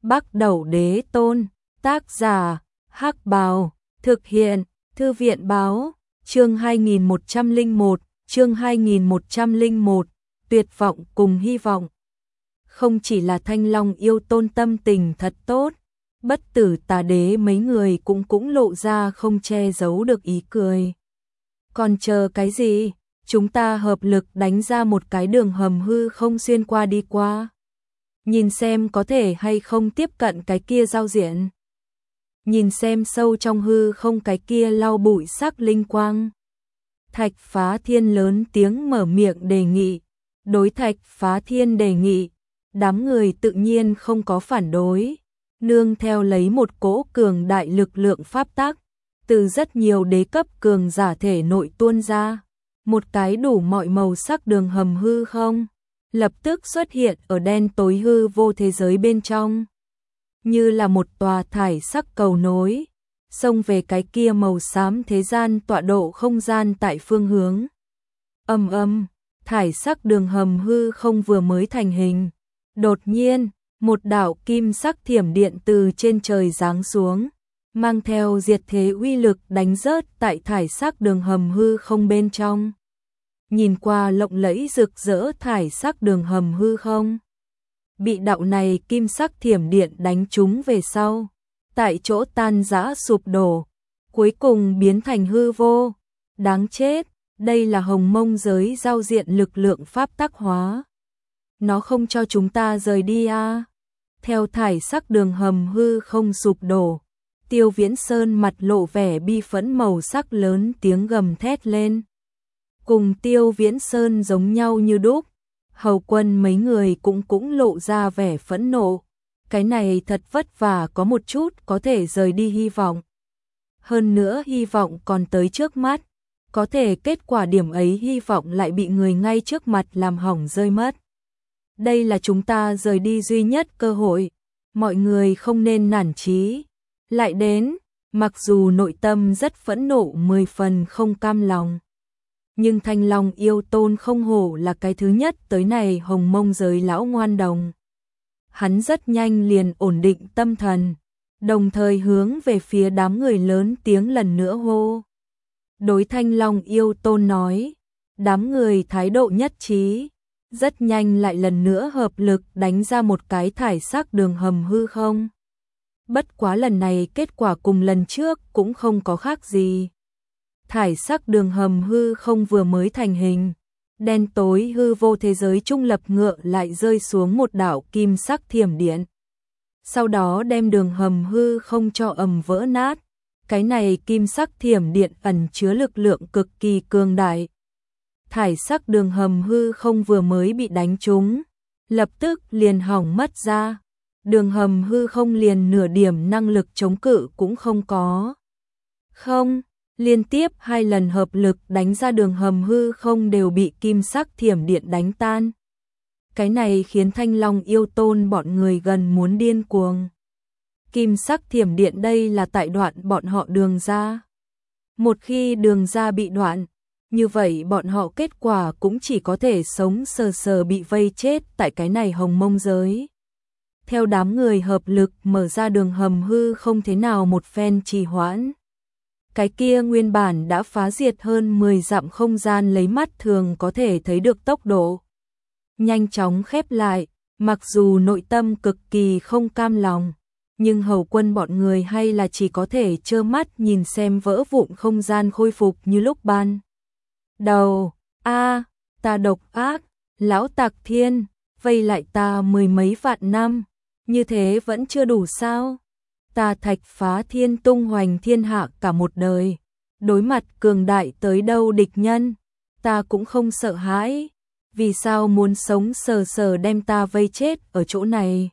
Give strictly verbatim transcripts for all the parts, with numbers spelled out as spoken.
Bắc Đẩu Đế Tôn, tác giả, Hắc Bào, thực hiện, Thư viện Báo, chương hai nghìn một trăm lẻ một, chương hai nghìn một trăm lẻ một, tuyệt vọng cùng hy vọng. Không chỉ là Thanh Long Yêu Tôn tâm tình thật tốt, Bất Tử Tà Đế mấy người cũng cũng lộ ra không che giấu được ý cười. Còn chờ cái gì? Chúng ta hợp lực đánh ra một cái đường hầm hư không xuyên qua đi qua. Nhìn xem có thể hay không tiếp cận cái kia giao diện. Nhìn xem sâu trong hư không cái kia lau bụi sắc linh quang. Thạch Phá Thiên lớn tiếng mở miệng đề nghị. Đối Thạch Phá Thiên đề nghị, đám người tự nhiên không có phản đối. Nương theo lấy một cỗ cường đại lực lượng pháp tắc, từ rất nhiều đế cấp cường giả thể nội tuôn ra. Một cái đủ mọi màu sắc đường hầm hư không, lập tức xuất hiện ở đen tối hư vô thế giới bên trong. Như là một tòa thải sắc cầu nối, xông về cái kia màu xám thế gian tọa độ không gian tại phương hướng. Âm âm, thải sắc đường hầm hư không vừa mới thành hình. Đột nhiên, một đạo kim sắc thiểm điện từ trên trời giáng xuống, mang theo diệt thế uy lực đánh rớt tại thải sắc đường hầm hư không bên trong. Nhìn qua lộng lẫy rực rỡ thải sắc đường hầm hư không, bị đạo này kim sắc thiểm điện đánh trúng về sau, tại chỗ tan rã sụp đổ, cuối cùng biến thành hư vô. Đáng chết, đây là hồng mông giới giao diện lực lượng pháp tắc hóa. Nó không cho chúng ta rời đi à. Theo thải sắc đường hầm hư không sụp đổ, Tiêu Viễn Sơn mặt lộ vẻ bi phẫn màu sắc lớn tiếng gầm thét lên. Cùng Tiêu Viễn Sơn giống nhau như đúc, Hầu Quân mấy người cũng cũng lộ ra vẻ phẫn nộ. Cái này thật vất vả có một chút có thể rời đi hy vọng. Hơn nữa hy vọng còn tới trước mắt, có thể kết quả điểm ấy hy vọng lại bị người ngay trước mặt làm hỏng rơi mất. Đây là chúng ta rời đi duy nhất cơ hội, mọi người không nên nản chí. Lại đến, mặc dù nội tâm rất phẫn nộ mười phần không cam lòng. Nhưng Thanh Long Yêu Tôn không hổ là cái thứ nhất tới này hồng mông giới lão ngoan đồng. Hắn rất nhanh liền ổn định tâm thần, đồng thời hướng về phía đám người lớn tiếng lần nữa hô. Đối Thanh Long Yêu Tôn nói, đám người thái độ nhất trí, rất nhanh lại lần nữa hợp lực đánh ra một cái thải sắc đường hầm hư không. Bất quá lần này kết quả cùng lần trước cũng không có khác gì. Thải sắc đường hầm hư không vừa mới thành hình, đen tối hư vô thế giới trung lập ngựa lại rơi xuống một đạo kim sắc thiểm điện. Sau đó đem đường hầm hư không cho ầm vỡ nát. Cái này kim sắc thiểm điện ẩn chứa lực lượng cực kỳ cường đại. Thải sắc đường hầm hư không vừa mới bị đánh trúng, lập tức liền hỏng mất ra. Đường hầm hư không liền nửa điểm năng lực chống cự cũng không có. Không, liên tiếp hai lần hợp lực đánh ra đường hầm hư không đều bị kim sắc thiểm điện đánh tan. Cái này khiến Thanh Long Yêu Tôn bọn người gần muốn điên cuồng. Kim sắc thiểm điện đây là tại đoạn bọn họ đường ra. Một khi đường ra bị đoạn, như vậy bọn họ kết quả cũng chỉ có thể sống sờ sờ bị vây chết tại cái này hồng mông giới. Theo đám người hợp lực mở ra đường hầm hư không thế nào một phen trì hoãn. Cái kia nguyên bản đã phá diệt hơn mười dặm không gian lấy mắt thường có thể thấy được tốc độ. Nhanh chóng khép lại, mặc dù nội tâm cực kỳ không cam lòng, nhưng Hầu Quân bọn người hay là chỉ có thể trơ mắt nhìn xem vỡ vụn không gian khôi phục như lúc ban đầu. A, ta độc ác, lão Tạc Thiên, vây lại ta mười mấy vạn năm, như thế vẫn chưa đủ sao? Ta Thạch Phá Thiên tung hoành thiên hạ cả một đời, đối mặt cường đại tới đâu địch nhân, ta cũng không sợ hãi, vì sao muốn sống sờ sờ đem ta vây chết ở chỗ này?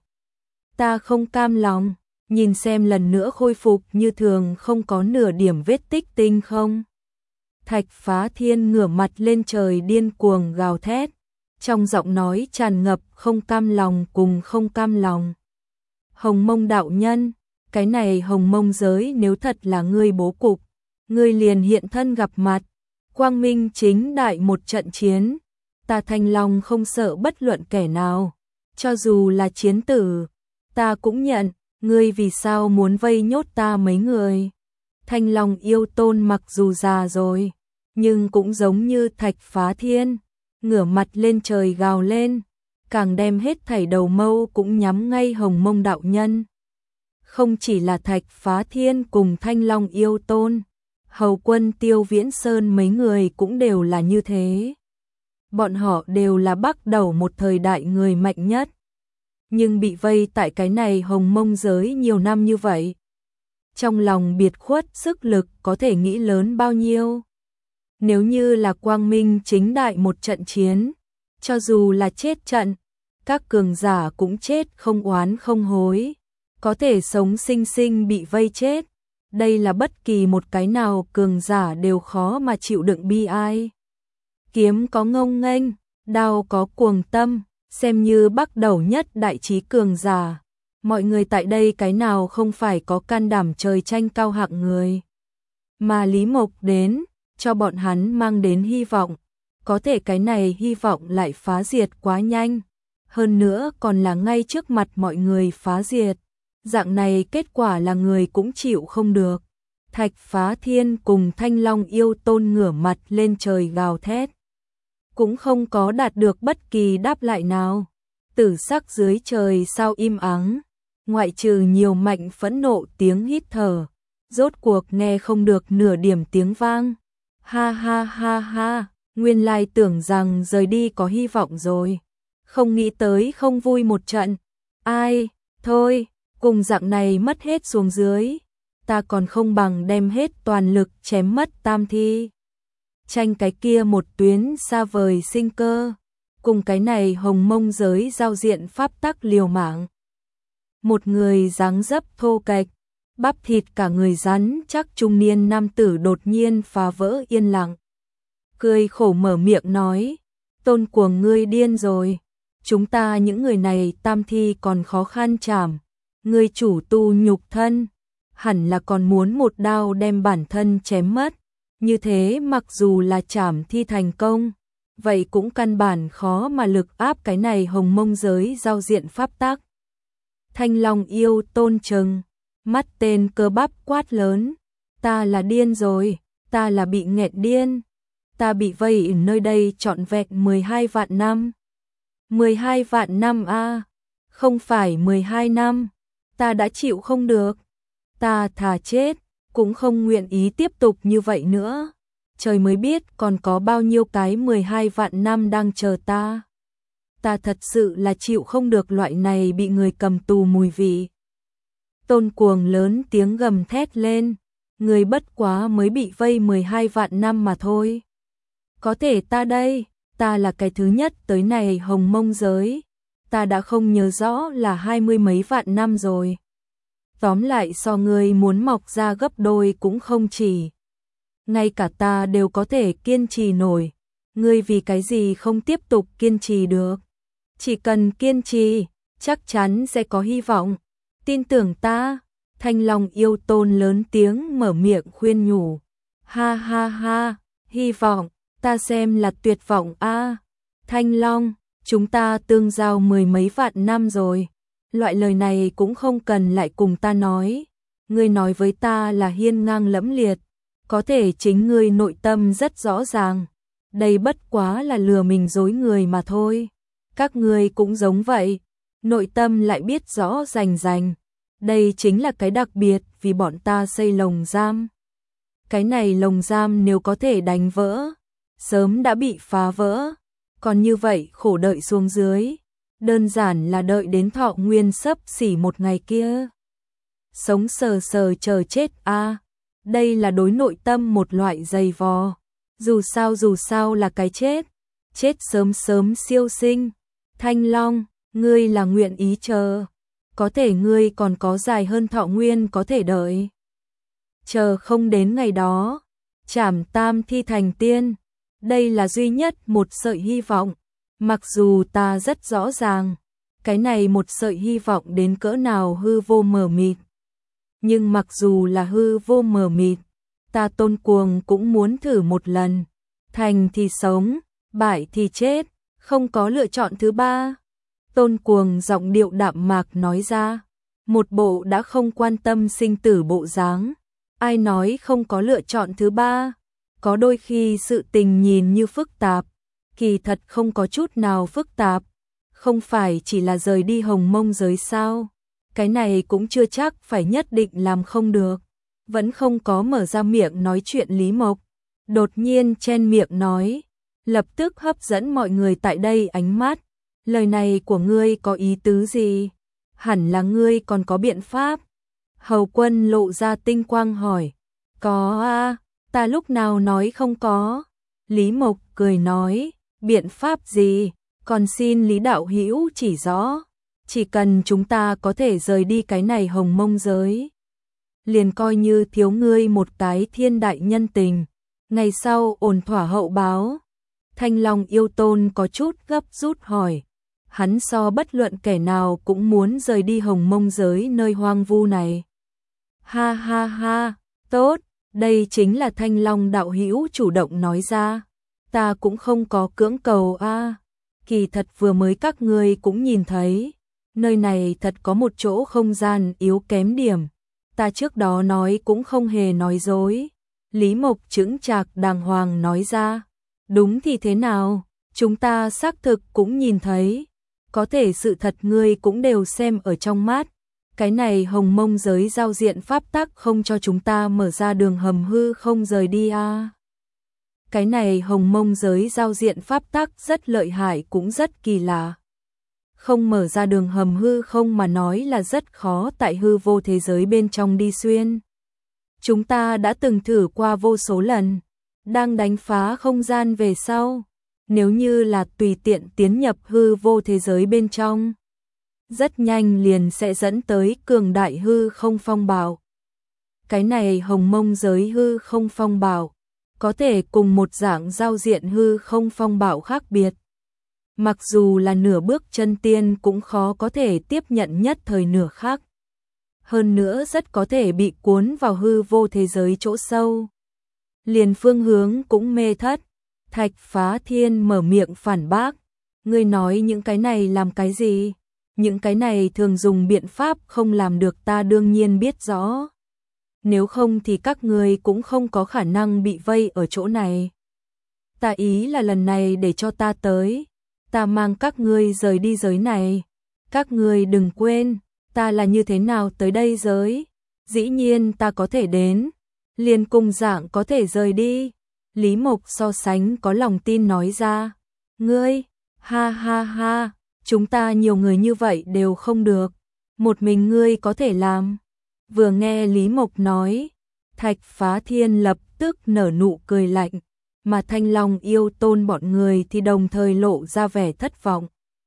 Ta không cam lòng, nhìn xem lần nữa khôi phục như thường không có nửa điểm vết tích tinh không. Thạch Phá Thiên ngửa mặt lên trời điên cuồng gào thét, trong giọng nói tràn ngập không cam lòng cùng không cam lòng. Hồng Mông đạo nhân, cái này hồng mông giới nếu thật là ngươi bố cục, ngươi liền hiện thân gặp mặt, quang minh chính đại một trận chiến, ta Thanh Long không sợ bất luận kẻ nào, cho dù là chiến tử, ta cũng nhận, ngươi vì sao muốn vây nhốt ta mấy người? Thanh Long Yêu Tôn mặc dù già rồi, nhưng cũng giống như thạch phá thiên, ngửa mặt lên trời gào lên, càng đem hết thảy đầu mâu cũng nhắm ngay Hồng Mông đạo nhân. Không chỉ là thạch phá thiên cùng Thanh Long Yêu Tôn, Hầu Quân Tiêu Viễn Sơn mấy người cũng đều là như thế. Bọn họ đều là bắt đầu một thời đại người mạnh nhất, nhưng bị vây tại cái này Hồng Mông giới nhiều năm như vậy. Trong lòng biệt khuất sức lực có thể nghĩ lớn bao nhiêu. Nếu như là quang minh chính đại một trận chiến, cho dù là chết trận, các cường giả cũng chết không oán không hối, có thể sống sinh sinh bị vây chết. Đây là bất kỳ một cái nào cường giả đều khó mà chịu đựng bi ai. Kiếm có ngông nghênh, đao có cuồng tâm, xem như bắt đầu nhất đại trí cường giả. Mọi người tại đây cái nào không phải có can đảm trời tranh cao hạng người. Mà Lý Mộc đến, cho bọn hắn mang đến hy vọng. Có thể cái này hy vọng lại phá diệt quá nhanh. Hơn nữa còn là ngay trước mặt mọi người phá diệt. Dạng này kết quả là người cũng chịu không được. Thạch Phá Thiên cùng Thanh Long Yêu Tôn ngửa mặt lên trời gào thét, cũng không có đạt được bất kỳ đáp lại nào. Tử sắc dưới trời sao im ắng, ngoại trừ nhiều mạnh phẫn nộ tiếng hít thở, rốt cuộc nghe không được nửa điểm tiếng vang. Ha ha ha ha, nguyên lai tưởng rằng rời đi có hy vọng rồi, không nghĩ tới không vui một trận. Ai, thôi, cùng dạng này mất hết xuống dưới, ta còn không bằng đem hết toàn lực chém mất tam thi. Tranh cái kia một tuyến xa vời sinh cơ, cùng cái này Hồng Mông giới giao diện pháp tắc liều mạng. Một người dáng dấp thô kệch, bắp thịt cả người rắn chắc trung niên nam tử đột nhiên phá vỡ yên lặng. Cười khổ mở miệng nói, Tôn Cuồng ngươi điên rồi, chúng ta những người này tam thi còn khó khăn chảm, ngươi chủ tu nhục thân, hẳn là còn muốn một đao đem bản thân chém mất. Như thế mặc dù là chảm thi thành công, vậy cũng căn bản khó mà lực áp cái này Hồng Mông giới giao diện pháp tắc. Thanh Long Yêu Tôn trừng mắt tên cơ bắp quát lớn, ta là điên rồi, ta là bị nghẹt điên, ta bị vây ở nơi đây trọn vẹn mười hai vạn năm. mười hai vạn năm a, không phải mười hai năm, ta đã chịu không được, ta thà chết, cũng không nguyện ý tiếp tục như vậy nữa. Trời mới biết còn có bao nhiêu cái mười hai vạn năm đang chờ ta. Ta thật sự là chịu không được loại này bị người cầm tù mùi vị. Tôn Cuồng lớn tiếng gầm thét lên, người bất quá mới bị vây mười hai vạn năm mà thôi. Có thể ta đây, ta là cái thứ nhất tới này Hồng Mông giới, ta đã không nhớ rõ là hai mươi mấy vạn năm rồi. Tóm lại so ngươi muốn mọc ra gấp đôi cũng không chỉ. Ngay cả ta đều có thể kiên trì nổi. Ngươi vì cái gì không tiếp tục kiên trì được? Chỉ cần kiên trì, chắc chắn sẽ có hy vọng. Tin tưởng ta. Thanh Long Yêu Tôn lớn tiếng mở miệng khuyên nhủ. Ha ha ha, hy vọng, ta xem là tuyệt vọng a. Thanh Long, chúng ta tương giao mười mấy vạn năm rồi. Loại lời này cũng không cần lại cùng ta nói. Ngươi nói với ta là hiên ngang lẫm liệt, có thể chính ngươi nội tâm rất rõ ràng. Đây bất quá là lừa mình dối người mà thôi. Các ngươi cũng giống vậy, nội tâm lại biết rõ rành rành. Đây chính là cái đặc biệt vì bọn ta xây lồng giam. Cái này lồng giam nếu có thể đánh vỡ, sớm đã bị phá vỡ. Còn như vậy khổ đợi xuống dưới, đơn giản là đợi đến thọ nguyên sắp xỉ một ngày kia. Sống sờ sờ chờ chết a, à, đây là đối nội tâm một loại dày vò. Dù sao dù sao là cái chết, chết sớm sớm siêu sinh. Thanh Long, ngươi là nguyện ý chờ, có thể ngươi còn có dài hơn thọ nguyên có thể đợi. Chờ không đến ngày đó, trảm tam thi thành tiên, đây là duy nhất một sợi hy vọng. Mặc dù ta rất rõ ràng, cái này một sợi hy vọng đến cỡ nào hư vô mờ mịt. Nhưng mặc dù là hư vô mờ mịt, ta Tôn Cuồng cũng muốn thử một lần. Thành thì sống, bại thì chết, không có lựa chọn thứ ba. Tôn Cuồng giọng điệu đạm mạc nói ra. một bộ đã không quan tâm sinh tử bộ dáng. Ai nói không có lựa chọn thứ ba? Có đôi khi sự tình nhìn như phức tạp, kỳ thật không có chút nào phức tạp. Không phải chỉ là rời đi hồng mông giới sao? Cái này cũng chưa chắc phải nhất định làm không được. Vẫn không có mở ra miệng nói chuyện Lý Mộc. Đột nhiên chen miệng nói, lập tức hấp dẫn mọi người tại đây ánh mắt. Lời này của ngươi có ý tứ gì? Hẳn là ngươi còn có biện pháp. Hầu Quân lộ ra tinh quang hỏi. Có a, ta lúc nào nói không có. Lý Mộc cười nói, biện pháp gì? Còn xin Lý đạo hữu chỉ rõ. Chỉ cần chúng ta có thể rời đi cái này hồng mông giới, liền coi như thiếu ngươi một cái thiên đại nhân tình. Ngày sau ổn thỏa hậu báo. Thanh Long yêu tôn có chút gấp rút hỏi. Hắn so bất luận kẻ nào cũng muốn rời đi hồng mông giới nơi hoang vu này. Ha ha ha, tốt, đây chính là Thanh Long đạo hữu chủ động nói ra. Ta cũng không có cưỡng cầu a. À. Kỳ thật vừa mới các ngươi cũng nhìn thấy, nơi này thật có một chỗ không gian yếu kém điểm. Ta trước đó nói cũng không hề nói dối. Lý Mộc chững chạc đàng hoàng nói ra. Đúng thì thế nào, chúng ta xác thực cũng nhìn thấy. Có thể sự thật ngươi cũng đều xem ở trong mắt. Cái này hồng mông giới giao diện pháp tắc không cho chúng ta mở ra đường hầm hư không rời đi a. À. Cái này hồng mông giới giao diện pháp tắc rất lợi hại cũng rất kỳ lạ. Không mở ra đường hầm hư không mà nói là rất khó tại hư vô thế giới bên trong đi xuyên. Chúng ta đã từng thử qua vô số lần, đang đánh phá không gian về sau. Nếu như là tùy tiện tiến nhập hư vô thế giới bên trong, rất nhanh liền sẽ dẫn tới cường đại hư không phong bạo. Cái này hồng mông giới hư không phong bạo, có thể cùng một dạng giao diện hư không phong bạo khác biệt. Mặc dù là nửa bước chân tiên cũng khó có thể tiếp nhận nhất thời nửa khắc. Hơn nữa rất có thể bị cuốn vào hư vô thế giới chỗ sâu. Liền phương hướng cũng mê thất. Thạch Phá Thiên mở miệng phản bác. Ngươi nói những cái này làm cái gì? Những cái này thường dùng biện pháp không làm được, ta đương nhiên biết rõ. Nếu không thì các ngươi cũng không có khả năng bị vây ở chỗ này. Ta ý là lần này để cho ta tới. Ta mang các ngươi rời đi giới này. Các ngươi đừng quên, ta là như thế nào tới đây giới. Dĩ nhiên ta có thể đến, liền cùng dạng có thể rời đi. Lý Mộc so sánh có lòng tin nói ra. Ngươi, ha ha ha, chúng ta nhiều người như vậy đều không được. Một mình ngươi có thể làm. Vừa nghe Lý Mộc nói, Thạch Phá Thiên lập tức nở nụ cười lạnh. Mà Thanh Long yêu tôn bọn người thì đồng thời lộ ra vẻ thất vọng.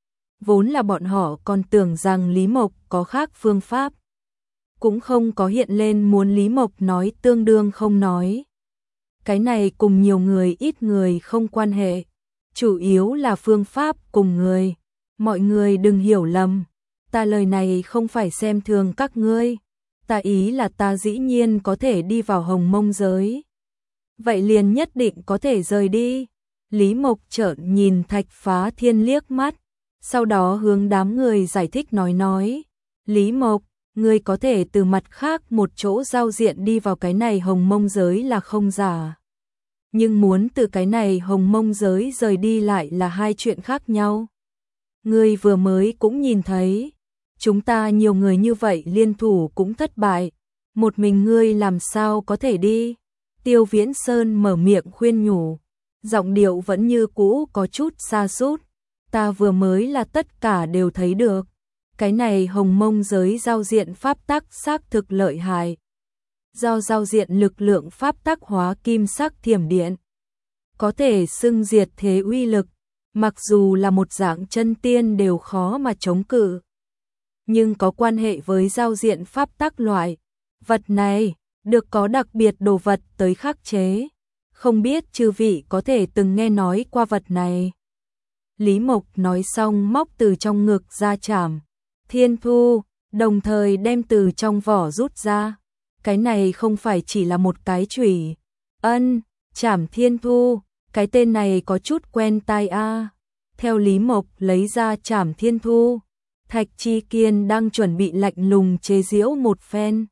Vốn là bọn họ còn tưởng rằng Lý Mộc có khác phương pháp. Cũng không có hiện lên muốn Lý Mộc nói tương đương không nói. Cái này cùng nhiều người ít người không quan hệ. Chủ yếu là phương pháp cùng người. Mọi người đừng hiểu lầm. Ta lời này không phải xem thường các ngươi. Ta ý là ta dĩ nhiên có thể đi vào hồng mông giới. Vậy liền nhất định có thể rời đi. Lý Mộc trợn nhìn Thạch Phá Thiên liếc mắt. Sau đó hướng đám người giải thích nói nói. Lý Mộc, ngươi có thể từ mặt khác một chỗ giao diện đi vào cái này hồng mông giới là không giả. Nhưng muốn từ cái này hồng mông giới rời đi lại là hai chuyện khác nhau. Ngươi vừa mới cũng nhìn thấy. Chúng ta nhiều người như vậy liên thủ cũng thất bại. Một mình ngươi làm sao có thể đi? Tiêu Viễn Sơn mở miệng khuyên nhủ. Giọng điệu vẫn như cũ có chút xa sút. Ta vừa mới là tất cả đều thấy được. Cái này hồng mông giới giao diện pháp tắc xác thực lợi hại. Do giao diện lực lượng pháp tắc hóa kim sắc thiểm điện. Có thể xưng diệt thế uy lực. Mặc dù là một dạng chân tiên đều khó mà chống cự. Nhưng có quan hệ với giao diện pháp tắc loại. Vật này được có đặc biệt đồ vật tới khắc chế. Không biết chư vị có thể từng nghe nói qua vật này. Lý Mộc nói xong móc từ trong ngực ra chảm Thiên Thu, đồng thời đem từ trong vỏ rút ra. Cái này không phải chỉ là một cái chùy. Ân, chảm Thiên Thu, cái tên này có chút quen tai a. Theo Lý Mộc lấy ra chảm Thiên Thu, Thạch Chi Kiên đang chuẩn bị lạnh lùng chế giễu một phen.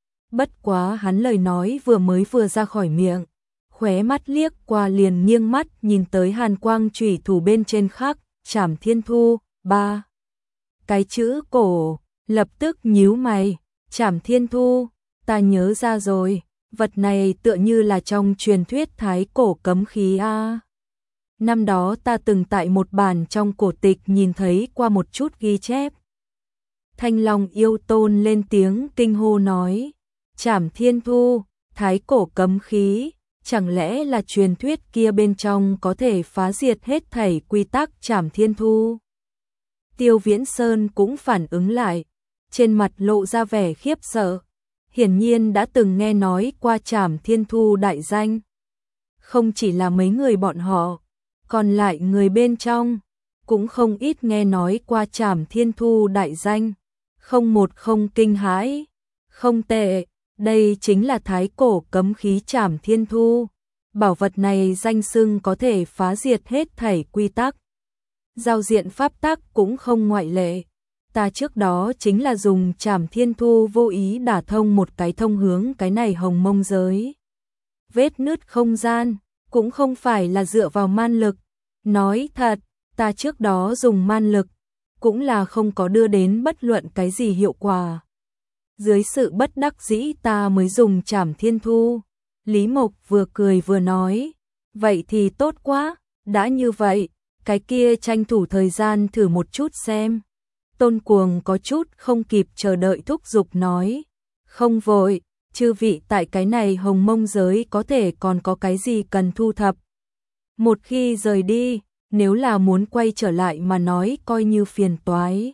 Bất quá hắn lời nói vừa mới vừa ra khỏi miệng, khóe mắt liếc qua liền nghiêng mắt nhìn tới hàn quang chủy thủ bên trên khắc Trảm Thiên Thu, ba cái chữ cổ, lập tức nhíu mày, Trảm Thiên Thu, ta nhớ ra rồi, vật này tựa như là trong truyền thuyết thái cổ cấm khí a. Năm đó ta từng tại một bản trong cổ tịch nhìn thấy qua một chút ghi chép. Thanh Long Yêu Tôn lên tiếng kinh hô nói, Trảm Thiên Thu, thái cổ cấm khí, chẳng lẽ là truyền thuyết kia bên trong có thể phá diệt hết thảy quy tắc Trảm Thiên Thu? Tiêu Viễn Sơn cũng phản ứng lại, trên mặt lộ ra vẻ khiếp sợ, hiển nhiên đã từng nghe nói qua Trảm Thiên Thu đại danh. Không chỉ là mấy người bọn họ, còn lại người bên trong, cũng không ít nghe nói qua Trảm Thiên Thu đại danh, không một không kinh hãi, không tệ, đây chính là thái cổ cấm khí Trảm Thiên Thu, bảo vật này danh xưng có thể phá diệt hết thảy quy tắc. Giao diện pháp tắc cũng không ngoại lệ, ta trước đó chính là dùng Trảm Thiên Thu vô ý đả thông một cái thông hướng cái này hồng mông giới. Vết nứt không gian, cũng không phải là dựa vào man lực, nói thật, ta trước đó dùng man lực, cũng là không có đưa đến bất luận cái gì hiệu quả. Dưới sự bất đắc dĩ ta mới dùng Trảm Thiên Thu. Lý Mộc vừa cười vừa nói, vậy thì tốt quá, đã như vậy, cái kia tranh thủ thời gian thử một chút xem. Tôn Cuồng có chút không kịp chờ đợi thúc giục nói, không vội, chư vị tại cái này hồng mông giới có thể còn có cái gì cần thu thập. Một khi rời đi, nếu là muốn quay trở lại mà nói coi như phiền toái.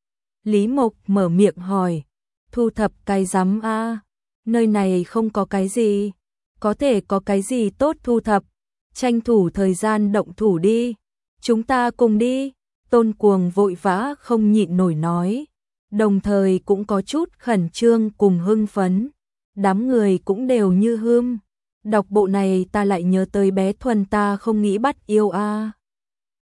Lý Mộc mở miệng hỏi, thu thập cái rắm a, nơi này không có cái gì, có thể có cái gì tốt thu thập, tranh thủ thời gian động thủ đi, chúng ta cùng đi. Tôn Cuồng vội vã không nhịn nổi nói, đồng thời cũng có chút khẩn trương cùng hưng phấn, đám người cũng đều như hươm. Đọc bộ này ta lại nhớ tới bé Thuần ta không nghĩ bắt yêu a.